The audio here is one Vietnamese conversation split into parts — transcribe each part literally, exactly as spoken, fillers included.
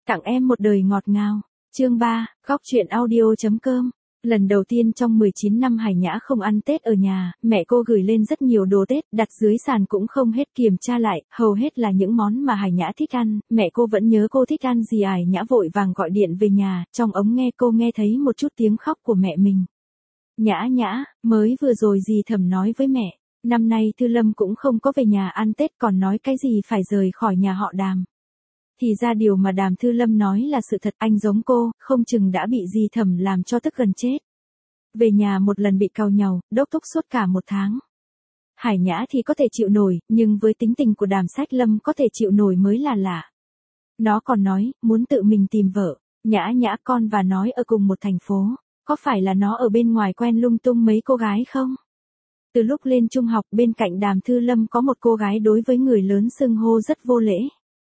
Tặng em một đời ngọt ngào. Chương ba, Góc truyện audio.com. Lần đầu tiên trong mười chín năm Hải Nhã không ăn Tết ở nhà, mẹ cô gửi lên rất nhiều đồ Tết, đặt dưới sàn cũng không hết kiểm tra lại, hầu hết là những món mà Hải Nhã thích ăn, mẹ cô vẫn nhớ cô thích ăn gì. Hải Nhã vội vàng gọi điện về nhà, trong ống nghe cô nghe thấy một chút tiếng khóc của mẹ mình. Nhã Nhã, mới vừa rồi dì Thẩm nói với mẹ, năm nay Thư Lâm cũng không có về nhà ăn Tết, còn nói cái gì phải rời khỏi nhà họ Đàm. Thì ra điều mà Đàm Thư Lâm nói là sự thật, anh giống cô, không chừng đã bị dì Thẩm làm cho tức gần chết. Về nhà một lần bị càu nhàu, đốc thúc suốt cả một tháng. Hải Nhã thì có thể chịu nổi, nhưng với tính tình của Đàm Sách Lâm có thể chịu nổi mới là lạ. Nó còn nói, muốn tự mình tìm vợ. Nhã Nhã, con và nói ở cùng một thành phố, có phải là nó ở bên ngoài quen lung tung mấy cô gái không? Từ lúc lên trung học, bên cạnh Đàm Thư Lâm có một cô gái đối với người lớn xưng hô rất vô lễ.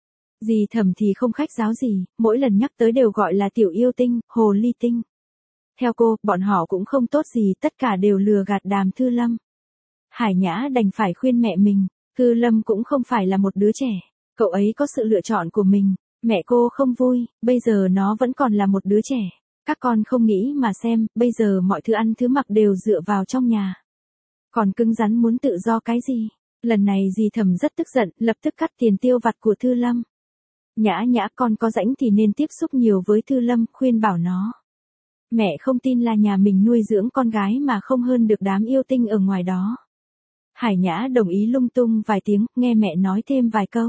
Dì Thẩm thì không khách sáo gì, mỗi lần nhắc tới đều gọi là tiểu yêu tinh, hồ ly tinh. Theo cô, bọn họ cũng không tốt gì, tất cả đều lừa gạt Đàm Thư Lâm. Hải Nhã đành phải khuyên mẹ mình, Thư Lâm cũng không phải là một đứa trẻ, cậu ấy có sự lựa chọn của mình. Mẹ cô không vui, bây giờ nó vẫn còn là một đứa trẻ. Các con không nghĩ mà xem, bây giờ mọi thứ ăn thứ mặc đều dựa vào trong nhà. Còn cứng rắn muốn tự do cái gì? Lần này dì Thẩm rất tức giận, lập tức cắt tiền tiêu vặt của Thư Lâm. Nhã Nhã, con có rảnh thì nên tiếp xúc nhiều với Thư Lâm, khuyên bảo nó. Mẹ không tin là nhà mình nuôi dưỡng con gái mà không hơn được đám yêu tinh ở ngoài đó. Hải Nhã đồng ý lung tung vài tiếng, nghe mẹ nói thêm vài câu.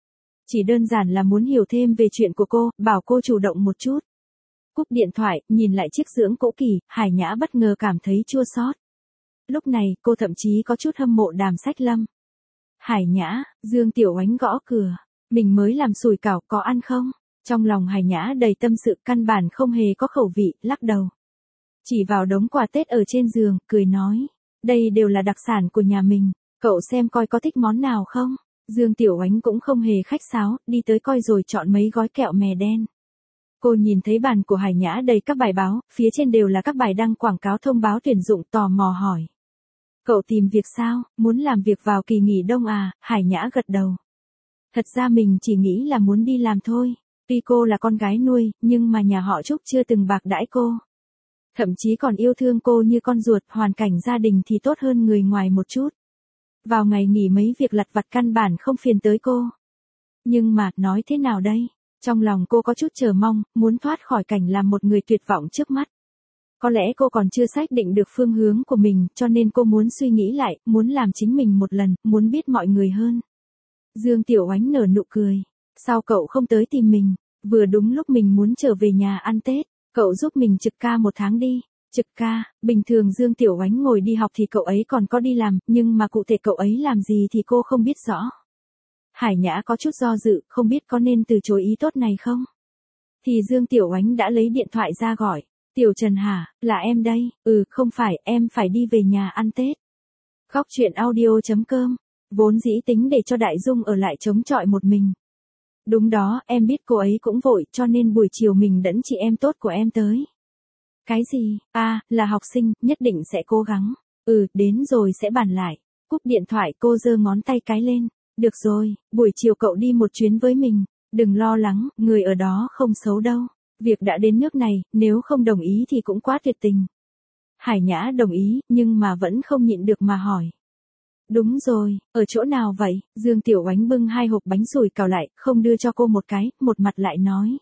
Chỉ đơn giản là muốn hiểu thêm về chuyện của cô, bảo cô chủ động một chút. Cúp điện thoại, nhìn lại chiếc dưỡng cũ kỹ, Hải Nhã bất ngờ cảm thấy chua xót. Lúc này, cô thậm chí có chút hâm mộ Đàm Sách Lâm. Hải Nhã, Dương Tiểu Oánh gõ cửa. Mình mới làm sủi cảo, có ăn không? Trong lòng Hải Nhã đầy tâm sự, căn bản không hề có khẩu vị, lắc đầu. Chỉ vào đống quà Tết ở trên giường, cười nói. Đây đều là đặc sản của nhà mình, cậu xem coi có thích món nào không? Dương Tiểu Oánh cũng không hề khách sáo, đi tới coi rồi chọn mấy gói kẹo mè đen. Cô nhìn thấy bàn của Hải Nhã đầy các bài báo, phía trên đều là các bài đăng quảng cáo thông báo tuyển dụng, tò mò hỏi. Cậu tìm việc sao, muốn làm việc vào kỳ nghỉ đông à? Hải Nhã gật đầu. Thật ra mình chỉ nghĩ là muốn đi làm thôi. Tuy cô là con gái nuôi, nhưng mà nhà họ Trúc chưa từng bạc đãi cô. Thậm chí còn yêu thương cô như con ruột, hoàn cảnh gia đình thì tốt hơn người ngoài một chút. Vào ngày nghỉ mấy việc lặt vặt căn bản không phiền tới cô. Nhưng mà, nói thế nào đây? Trong lòng cô có chút chờ mong, muốn thoát khỏi cảnh làm một người tuyệt vọng trước mắt. Có lẽ cô còn chưa xác định được phương hướng của mình, cho nên cô muốn suy nghĩ lại, muốn làm chính mình một lần, muốn biết mọi người hơn. Dương Tiểu Oánh nở nụ cười. Sao cậu không tới tìm mình? Vừa đúng lúc mình muốn trở về nhà ăn Tết, cậu giúp mình trực ca một tháng đi. Trực ca, bình thường Dương Tiểu Oánh ngồi đi học thì cậu ấy còn có đi làm, nhưng mà cụ thể cậu ấy làm gì thì cô không biết rõ. Hải Nhã có chút do dự, không biết có nên từ chối ý tốt này không? Thì Dương Tiểu Oánh đã lấy điện thoại ra gọi. Tiểu Trần hả, là em đây, ừ, không phải, em phải đi về nhà ăn Tết. Góc truyện audio.com, vốn dĩ tính để cho Đại Dung ở lại chống chọi một mình. Đúng đó, em biết cô ấy cũng vội, cho nên buổi chiều mình dẫn chị em tốt của em tới. Cái gì? À, là học sinh, nhất định sẽ cố gắng. Ừ, đến rồi sẽ bàn lại. Cúp điện thoại, cô giơ ngón tay cái lên. Được rồi, buổi chiều cậu đi một chuyến với mình. Đừng lo lắng, người ở đó không xấu đâu. Việc đã đến nước này, nếu không đồng ý thì cũng quá tuyệt tình. Hải Nhã đồng ý, nhưng mà vẫn không nhịn được mà hỏi. Đúng rồi, ở chỗ nào vậy? Dương Tiểu Oánh bưng hai hộp bánh sủi cảo lại, không đưa cho cô một cái, một mặt lại nói.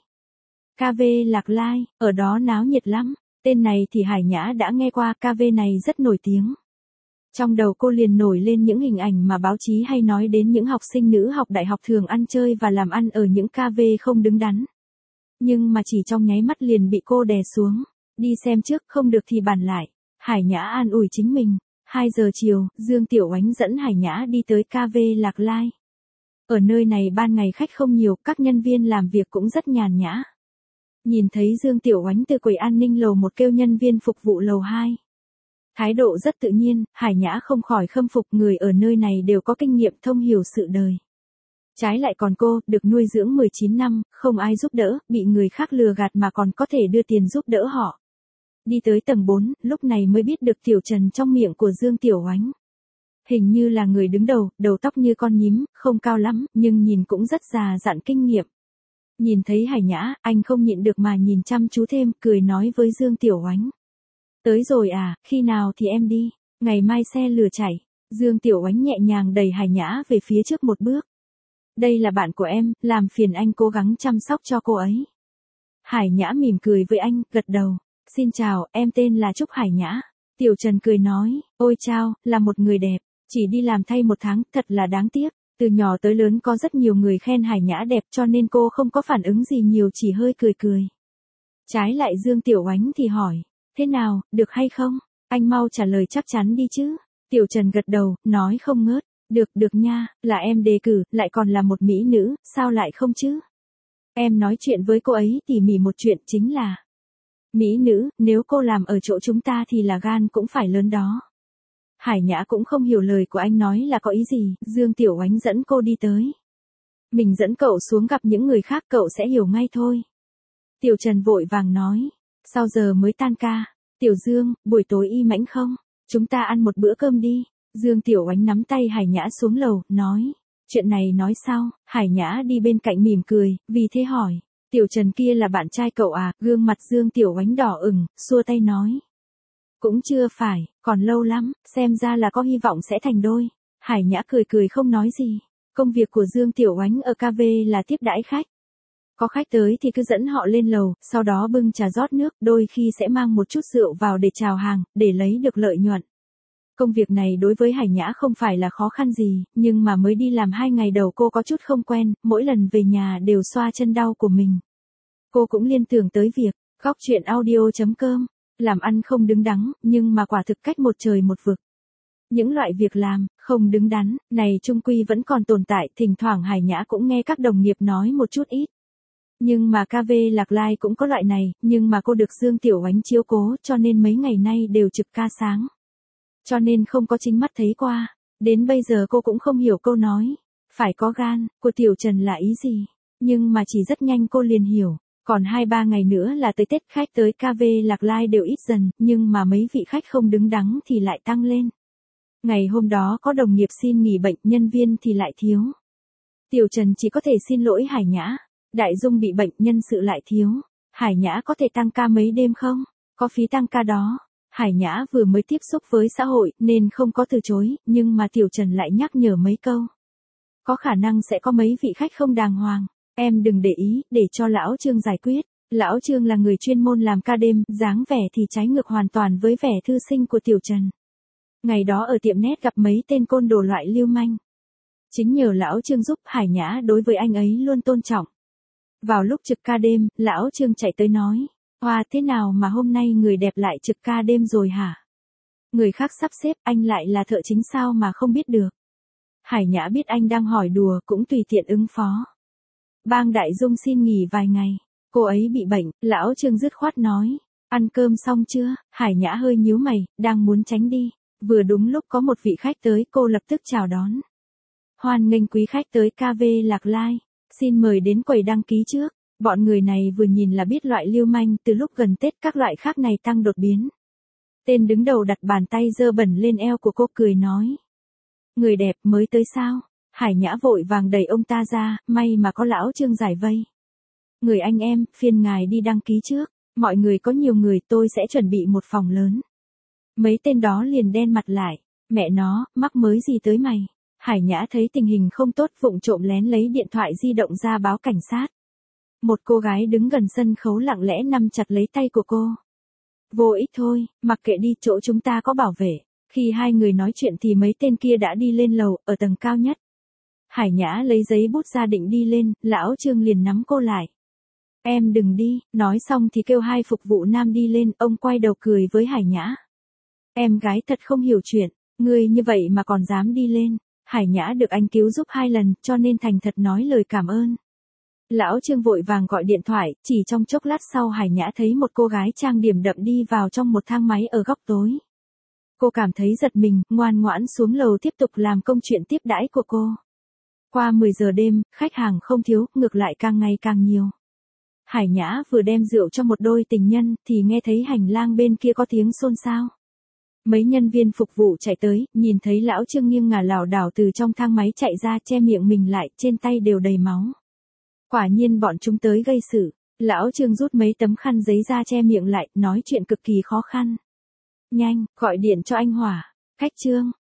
ca vê Lạc Lai, ở đó náo nhiệt lắm. Tên này thì Hải Nhã đã nghe qua, ca vê này rất nổi tiếng. Trong đầu cô liền nổi lên những hình ảnh mà báo chí hay nói đến những học sinh nữ học đại học thường ăn chơi và làm ăn ở những ca vê không đứng đắn. Nhưng mà chỉ trong nháy mắt liền bị cô đè xuống. Đi xem trước, không được thì bàn lại. Hải Nhã an ủi chính mình. hai giờ chiều, Dương Tiểu Oánh dẫn Hải Nhã đi tới ca vê Lạc Lai. Ở nơi này ban ngày khách không nhiều, các nhân viên làm việc cũng rất nhàn nhã. Nhìn thấy Dương Tiểu Oánh từ quầy an ninh lầu một kêu nhân viên phục vụ lầu hai. Thái độ rất tự nhiên, Hải Nhã không khỏi khâm phục, người ở nơi này đều có kinh nghiệm thông hiểu sự đời. Trái lại còn cô, được nuôi dưỡng mười chín năm, không ai giúp đỡ, bị người khác lừa gạt mà còn có thể đưa tiền giúp đỡ họ. Đi tới tầng bốn, lúc này mới biết được Tiểu Trần trong miệng của Dương Tiểu Oánh. Hình như là người đứng đầu, đầu tóc như con nhím, không cao lắm, nhưng nhìn cũng rất già dặn kinh nghiệm. Nhìn thấy Hải Nhã, anh không nhịn được mà nhìn chăm chú thêm, cười nói với Dương Tiểu Oánh. Tới rồi à, khi nào thì em đi, ngày mai xe lửa chạy. Dương Tiểu Oánh nhẹ nhàng đẩy Hải Nhã về phía trước một bước. Đây là bạn của em, làm phiền anh cố gắng chăm sóc cho cô ấy. Hải Nhã mỉm cười với anh, gật đầu. Xin chào, em tên là Trúc Hải Nhã. Tiểu Trần cười nói, ôi chao, là một người đẹp, chỉ đi làm thay một tháng, thật là đáng tiếc. Từ nhỏ tới lớn có rất nhiều người khen Hải Nhã đẹp cho nên cô không có phản ứng gì nhiều, chỉ hơi cười cười. Trái lại Dương Tiểu Oánh thì hỏi, thế nào, được hay không? Anh mau trả lời chắc chắn đi chứ. Tiểu Trần gật đầu, nói không ngớt, được, được nha, là em đề cử, lại còn là một mỹ nữ, sao lại không chứ? Em nói chuyện với cô ấy tỉ mỉ một chuyện chính là, mỹ nữ, nếu cô làm ở chỗ chúng ta thì là gan cũng phải lớn đó. Hải Nhã cũng không hiểu lời của anh nói là có ý gì, Dương Tiểu Oánh dẫn cô đi tới. Mình dẫn cậu xuống gặp những người khác cậu sẽ hiểu ngay thôi. Tiểu Trần vội vàng nói, sao giờ mới tan ca? Tiểu Dương, buổi tối y mãnh không? Chúng ta ăn một bữa cơm đi. Dương Tiểu Oánh nắm tay Hải Nhã xuống lầu, nói, chuyện này nói sau. Hải Nhã đi bên cạnh mỉm cười, vì thế hỏi, Tiểu Trần kia là bạn trai cậu à? Gương mặt Dương Tiểu Oánh đỏ ửng, xua tay nói, cũng chưa phải, còn lâu lắm, xem ra là có hy vọng sẽ thành đôi. Hải Nhã cười cười không nói gì. Công việc của Dương Tiểu Oánh ở ca vê là tiếp đãi khách. Có khách tới thì cứ dẫn họ lên lầu, sau đó bưng trà rót nước, đôi khi sẽ mang một chút rượu vào để chào hàng, để lấy được lợi nhuận. Công việc này đối với Hải Nhã không phải là khó khăn gì, nhưng mà mới đi làm hai ngày đầu cô có chút không quen, mỗi lần về nhà đều xoa chân đau của mình. Cô cũng liên tưởng tới việc, góc chuyện audio chấm com, làm ăn không đứng đắn, nhưng mà quả thực cách một trời một vực. Những loại việc làm, không đứng đắn, này chung quy vẫn còn tồn tại, thỉnh thoảng Hải Nhã cũng nghe các đồng nghiệp nói một chút ít. Nhưng mà ca vê Lạc Lai cũng có loại này, nhưng mà cô được Dương Tiểu Oánh chiếu cố cho nên mấy ngày nay đều trực ca sáng. Cho nên không có chính mắt thấy qua, đến bây giờ cô cũng không hiểu câu nói, phải có gan, của Tiểu Trần là ý gì. Nhưng mà chỉ rất nhanh cô liền hiểu, còn hai ba ngày nữa là tới Tết, khách tới ca vê Lạc Lai đều ít dần, nhưng mà mấy vị khách không đứng đắn thì lại tăng lên. Ngày hôm đó có đồng nghiệp xin nghỉ bệnh, nhân viên thì lại thiếu. Tiểu Trần chỉ có thể xin lỗi Hải Nhã. Đại Dung bị bệnh, nhân sự lại thiếu. Hải Nhã có thể tăng ca mấy đêm không? Có phí tăng ca đó. Hải Nhã vừa mới tiếp xúc với xã hội nên không có từ chối, nhưng mà Tiểu Trần lại nhắc nhở mấy câu. Có khả năng sẽ có mấy vị khách không đàng hoàng. Em đừng để ý, để cho Lão Trương giải quyết. Lão Trương là người chuyên môn làm ca đêm, dáng vẻ thì trái ngược hoàn toàn với vẻ thư sinh của Tiểu Trần. Ngày đó ở tiệm net gặp mấy tên côn đồ loại lưu manh. Chính nhờ Lão Trương giúp, Hải Nhã đối với anh ấy luôn tôn trọng. Vào lúc trực ca đêm, Lão Trương chạy tới nói, hoa thế nào mà hôm nay người đẹp lại trực ca đêm rồi hả? Người khác sắp xếp, anh lại là thợ chính sao mà không biết được. Hải Nhã biết anh đang hỏi đùa cũng tùy tiện ứng phó. Bang Đại Dung xin nghỉ vài ngày, cô ấy bị bệnh, Lão Trương dứt khoát nói, ăn cơm xong chưa? Hải Nhã hơi nhíu mày, đang muốn tránh đi. Vừa đúng lúc có một vị khách tới, cô lập tức chào đón. Hoan nghênh quý khách tới ca vê Lạc Lai. Xin mời đến quầy đăng ký trước. Bọn người này vừa nhìn là biết loại lưu manh, từ lúc gần Tết các loại khác này tăng đột biến. Tên đứng đầu đặt bàn tay dơ bẩn lên eo của cô cười nói. Người đẹp mới tới sao? Hải Nhã vội vàng đẩy ông ta ra, may mà có Lão Trương giải vây. Người anh em, phiền ngài đi đăng ký trước. Mọi người có nhiều người, tôi sẽ chuẩn bị một phòng lớn. Mấy tên đó liền đen mặt lại. Mẹ nó, mắc mới gì tới mày? Hải Nhã thấy tình hình không tốt, vụng trộm lén lấy điện thoại di động ra báo cảnh sát. Một cô gái đứng gần sân khấu lặng lẽ nắm chặt lấy tay của cô. Vô ích thôi, mặc kệ đi, chỗ chúng ta có bảo vệ. Khi hai người nói chuyện thì mấy tên kia đã đi lên lầu, ở tầng cao nhất. Hải Nhã lấy giấy bút ra định đi lên, Lão Trương liền nắm cô lại. Em đừng đi, nói xong thì kêu hai phục vụ nam đi lên, ông quay đầu cười với Hải Nhã. Em gái thật không hiểu chuyện, ngươi như vậy mà còn dám đi lên. Hải Nhã được anh cứu giúp hai lần, cho nên thành thật nói lời cảm ơn. Lão Trương vội vàng gọi điện thoại, chỉ trong chốc lát sau Hải Nhã thấy một cô gái trang điểm đậm đi vào trong một thang máy ở góc tối. Cô cảm thấy giật mình, ngoan ngoãn xuống lầu tiếp tục làm công chuyện tiếp đãi của cô. Qua mười giờ đêm, khách hàng không thiếu, ngược lại càng ngày càng nhiều. Hải Nhã vừa đem rượu cho một đôi tình nhân, thì nghe thấy hành lang bên kia có tiếng xôn xao. Mấy nhân viên phục vụ chạy tới, nhìn thấy Lão Trương nghiêng ngả lảo đảo từ trong thang máy chạy ra, che miệng mình lại, trên tay đều đầy máu. Quả nhiên bọn chúng tới gây sự. Lão Trương rút mấy tấm khăn giấy ra che miệng lại, nói chuyện cực kỳ khó khăn. Nhanh, gọi điện cho anh Hỏa. Cách Trương,